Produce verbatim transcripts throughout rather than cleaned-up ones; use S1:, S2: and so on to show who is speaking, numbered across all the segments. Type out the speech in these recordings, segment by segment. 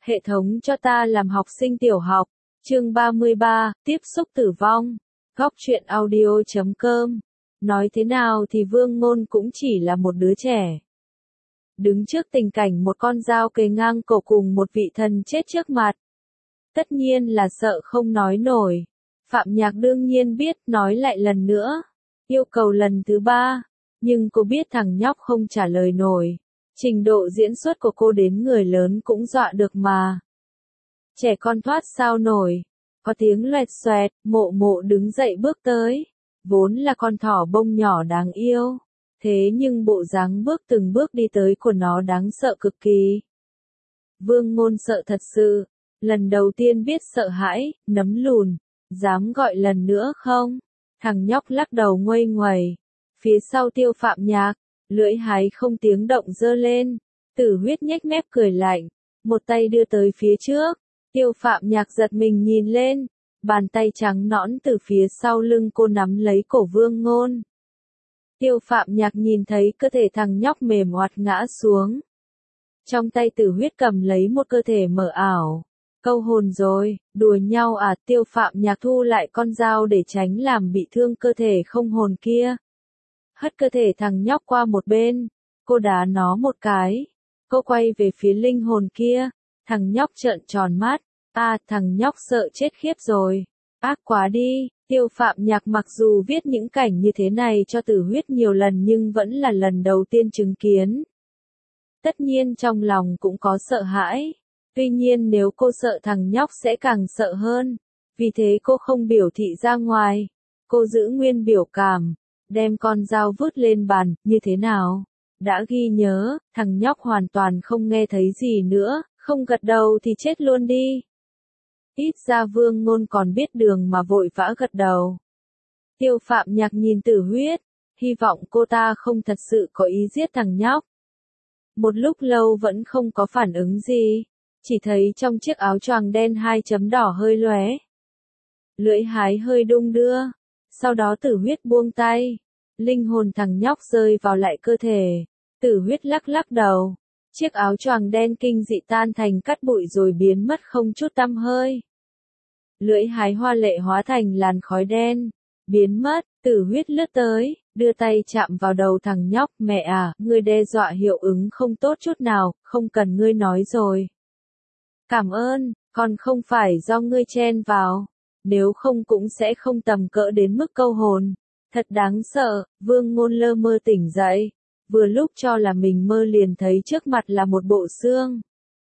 S1: Hệ thống cho ta làm học sinh tiểu học. Chương ba mươi ba, tiếp xúc tử vong. Góc truyện audio chấm com. Nói thế nào thì Vương Ngôn cũng chỉ là một đứa trẻ. Đứng trước tình cảnh một con dao kề ngang cổ cùng một vị thần chết trước mặt. Tất nhiên là sợ không nói nổi. Phạm Nhạc đương nhiên biết, nói lại lần nữa. Yêu cầu lần thứ ba. Nhưng cô biết thằng nhóc không trả lời nổi. Trình độ diễn xuất của cô đến người lớn cũng dọa được mà. Trẻ con thoát sao nổi. Có tiếng loẹt xoẹt, Mộ Mộ đứng dậy bước tới. Vốn là con thỏ bông nhỏ đáng yêu. Thế nhưng bộ dáng bước từng bước đi tới của nó đáng sợ cực kỳ. Vương Ngôn sợ thật sự. Lần đầu tiên biết sợ hãi, nấm lùn. Dám gọi lần nữa không? Thằng nhóc lắc đầu nguây nguẩy. Phía sau Tiêu Phạm Nhạc, lưỡi hái không tiếng động giơ lên. Tử Huyết nhếch mép cười lạnh, một tay đưa tới phía trước. Tiêu Phạm Nhạc giật mình nhìn lên, bàn tay trắng nõn từ phía sau lưng cô nắm lấy cổ Vương Ngôn. Tiêu Phạm Nhạc nhìn thấy cơ thể thằng nhóc mềm oặt ngã xuống. Trong tay Tử Huyết cầm lấy một cơ thể mờ ảo. Câu hồn rồi, đùa nhau à? Tiêu Phạm Nhạc thu lại con dao để tránh làm bị thương cơ thể không hồn kia. Hất cơ thể thằng nhóc qua một bên, cô đá nó một cái. Cô quay về phía linh hồn kia, thằng nhóc trợn tròn mắt. À, thằng nhóc sợ chết khiếp rồi. Ác quá đi. Tiêu Phạm Nhạc mặc dù viết những cảnh như thế này cho Tử Huyết nhiều lần nhưng vẫn là lần đầu tiên chứng kiến. Tất nhiên trong lòng cũng có sợ hãi. Tuy nhiên nếu cô sợ thằng nhóc sẽ càng sợ hơn. Vì thế cô không biểu thị ra ngoài. Cô giữ nguyên biểu cảm. Đem con dao vứt lên bàn, như thế nào? Đã ghi nhớ, thằng nhóc hoàn toàn không nghe thấy gì nữa, không gật đầu thì chết luôn đi. Ít ra Vương Ngôn còn biết đường mà vội vã gật đầu. Tiêu Phạm Nhạc nhìn Tử Huyết, hy vọng cô ta không thật sự có ý giết thằng nhóc. Một lúc lâu vẫn không có phản ứng gì, chỉ thấy trong chiếc áo choàng đen hai chấm đỏ hơi lóe. Lưỡi hái hơi đung đưa. Sau đó Tử Huyết buông tay, linh hồn thằng nhóc rơi vào lại cơ thể. Tử Huyết lắc lắc đầu, chiếc áo choàng đen kinh dị tan thành cát bụi rồi biến mất không chút tăm hơi. Lưỡi hái hoa lệ hóa thành làn khói đen, biến mất. Tử Huyết lướt tới, đưa tay chạm vào đầu thằng nhóc. Mẹ à, ngươi đe dọa hiệu ứng không tốt chút nào, không cần ngươi nói rồi. Cảm ơn, còn không phải do ngươi chen vào. Nếu không cũng sẽ không tầm cỡ đến mức câu hồn. Thật đáng sợ. Vương Ngôn lơ mơ tỉnh dậy. Vừa lúc cho là mình mơ liền thấy trước mặt là một bộ xương.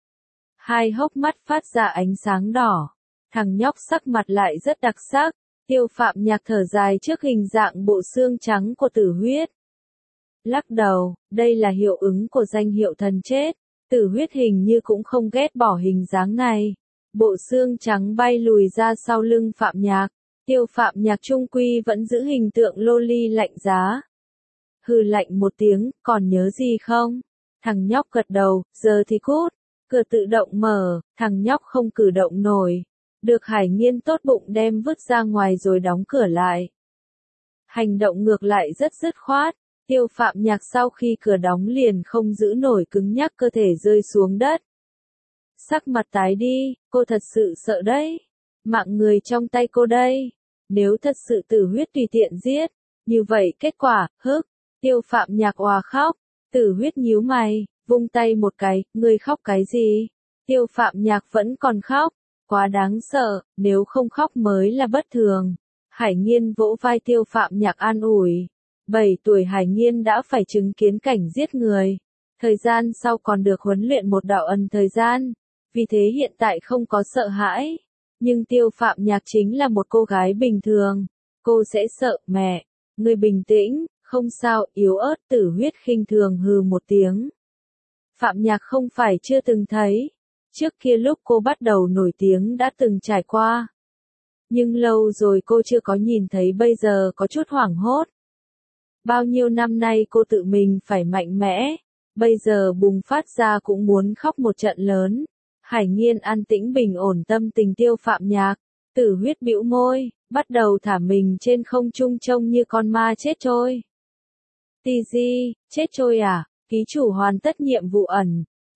S1: Hai hốc mắt phát ra ánh sáng đỏ. Thằng nhóc sắc mặt lại rất đặc sắc. Tiêu Phạm Nhạc thở dài trước hình dạng bộ xương trắng của Tử Huyết. Lắc đầu, đây là hiệu ứng của danh hiệu thần chết. Tử Huyết hình như cũng không ghét bỏ hình dáng này. Bộ xương trắng bay lùi ra sau lưng Phạm Nhạc. Tiêu Phạm Nhạc trung quy vẫn giữ hình tượng loli lạnh giá. Hừ lạnh một tiếng, còn nhớ gì không? Thằng nhóc gật đầu, giờ thì cút. Cửa tự động mở, thằng nhóc không cử động nổi. Được Hải Nghiên tốt bụng đem vứt ra ngoài rồi đóng cửa lại. Hành động ngược lại rất dứt khoát. Tiêu Phạm Nhạc sau khi cửa đóng liền không giữ nổi cứng nhắc cơ thể rơi xuống đất. Sắc mặt tái đi, cô thật sự sợ đấy. Mạng người trong tay cô đây. Nếu thật sự Tử Huyết tùy tiện giết, như vậy kết quả, hức. Tiêu Phạm Nhạc òa khóc. Tử Huyết nhíu mày, vung tay một cái, ngươi khóc cái gì? Tiêu Phạm Nhạc vẫn còn khóc. Quá đáng sợ, nếu không khóc mới là bất thường. Hải Nghiên vỗ vai Tiêu Phạm Nhạc an ủi. bảy tuổi Hải Nghiên đã phải chứng kiến cảnh giết người. Thời gian sau còn được huấn luyện một đạo ẩn thời gian. Vì thế hiện tại không có sợ hãi. Nhưng Tiêu Phạm Nhạc chính là một cô gái bình thường. Cô sẽ sợ. Mẹ, ngươi bình tĩnh, không sao. Yếu ớt. Tử Huyết khinh thường hừ một tiếng. Phạm Nhạc không phải chưa từng thấy. Trước kia lúc cô bắt đầu nổi tiếng đã từng trải qua. Nhưng lâu rồi cô chưa có nhìn thấy, bây giờ có chút hoảng hốt. Bao nhiêu năm nay cô tự mình phải mạnh mẽ. Bây giờ bùng phát ra cũng muốn khóc một trận lớn. Hải Nghiên an tĩnh bình ổn tâm tình Tiêu Phạm Nhạc. Tử Huyết bĩu môi, bắt đầu thả mình trên không trung trông như con ma chết trôi. Tì di, chết trôi à? Ký chủ hoàn tất nhiệm vụ ẩn.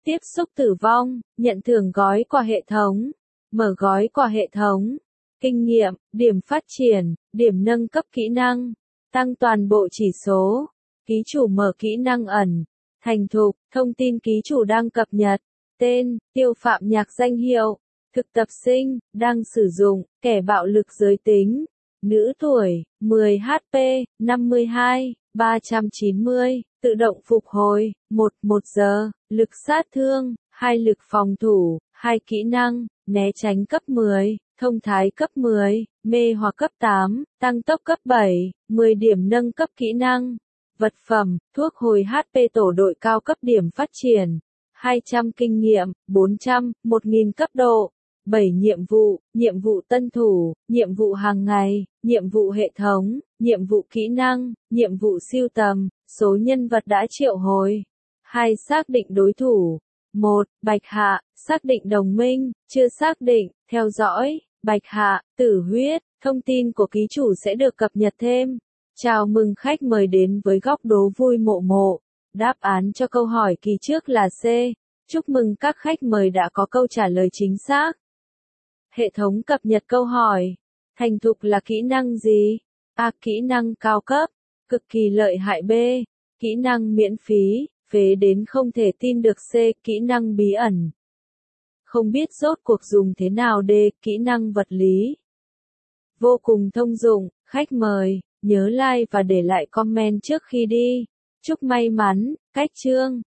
S1: Tiếp xúc tử vong, nhận thưởng gói quà hệ thống, mở gói quà hệ thống, kinh nghiệm, điểm phát triển, điểm nâng cấp kỹ năng, tăng toàn bộ chỉ số, ký chủ mở kỹ năng ẩn, thành thục, thông tin ký chủ đang cập nhật, tên, Tiêu Phạm Nhạc danh hiệu, thực tập sinh, đang sử dụng, kẻ bạo lực giới tính, nữ tuổi, mười H P, năm mươi hai, ba trăm chín mươi, tự động phục hồi, một, một giờ, lực sát thương, hai lực phòng thủ, hai kỹ năng, né tránh cấp mười, thông thái cấp mười, mê hoặc cấp tám, tăng tốc cấp bảy, mười điểm nâng cấp kỹ năng. Vật phẩm, thuốc hồi H P tổ đội cao cấp điểm phát triển, hai trăm kinh nghiệm, bốn trăm, một nghìn cấp độ, bảy nhiệm vụ, nhiệm vụ tân thủ, nhiệm vụ hàng ngày, nhiệm vụ hệ thống, nhiệm vụ kỹ năng, nhiệm vụ siêu tầm, số nhân vật đã triệu hồi. hai Xác định đối thủ. một Bạch Hạ, xác định đồng minh, chưa xác định, theo dõi, Bạch Hạ, tử huyết, thông tin của ký chủ sẽ được cập nhật thêm. Chào mừng khách mời đến với góc đố vui mộ mộ. Đáp án cho câu hỏi kỳ trước là C. Chúc mừng các khách mời đã có câu trả lời chính xác. Hệ thống cập nhật câu hỏi. Thành thục là kỹ năng gì? A. Kỹ năng cao cấp, cực kỳ lợi hại. B. Kỹ năng miễn phí, phế đến không thể tin được. C. Kỹ năng bí ẩn, không biết rốt cuộc dùng thế nào. D. Kỹ năng vật lý, vô cùng thông dụng. Khách mời, nhớ like và để lại comment trước khi đi. Chúc may mắn. Cách chương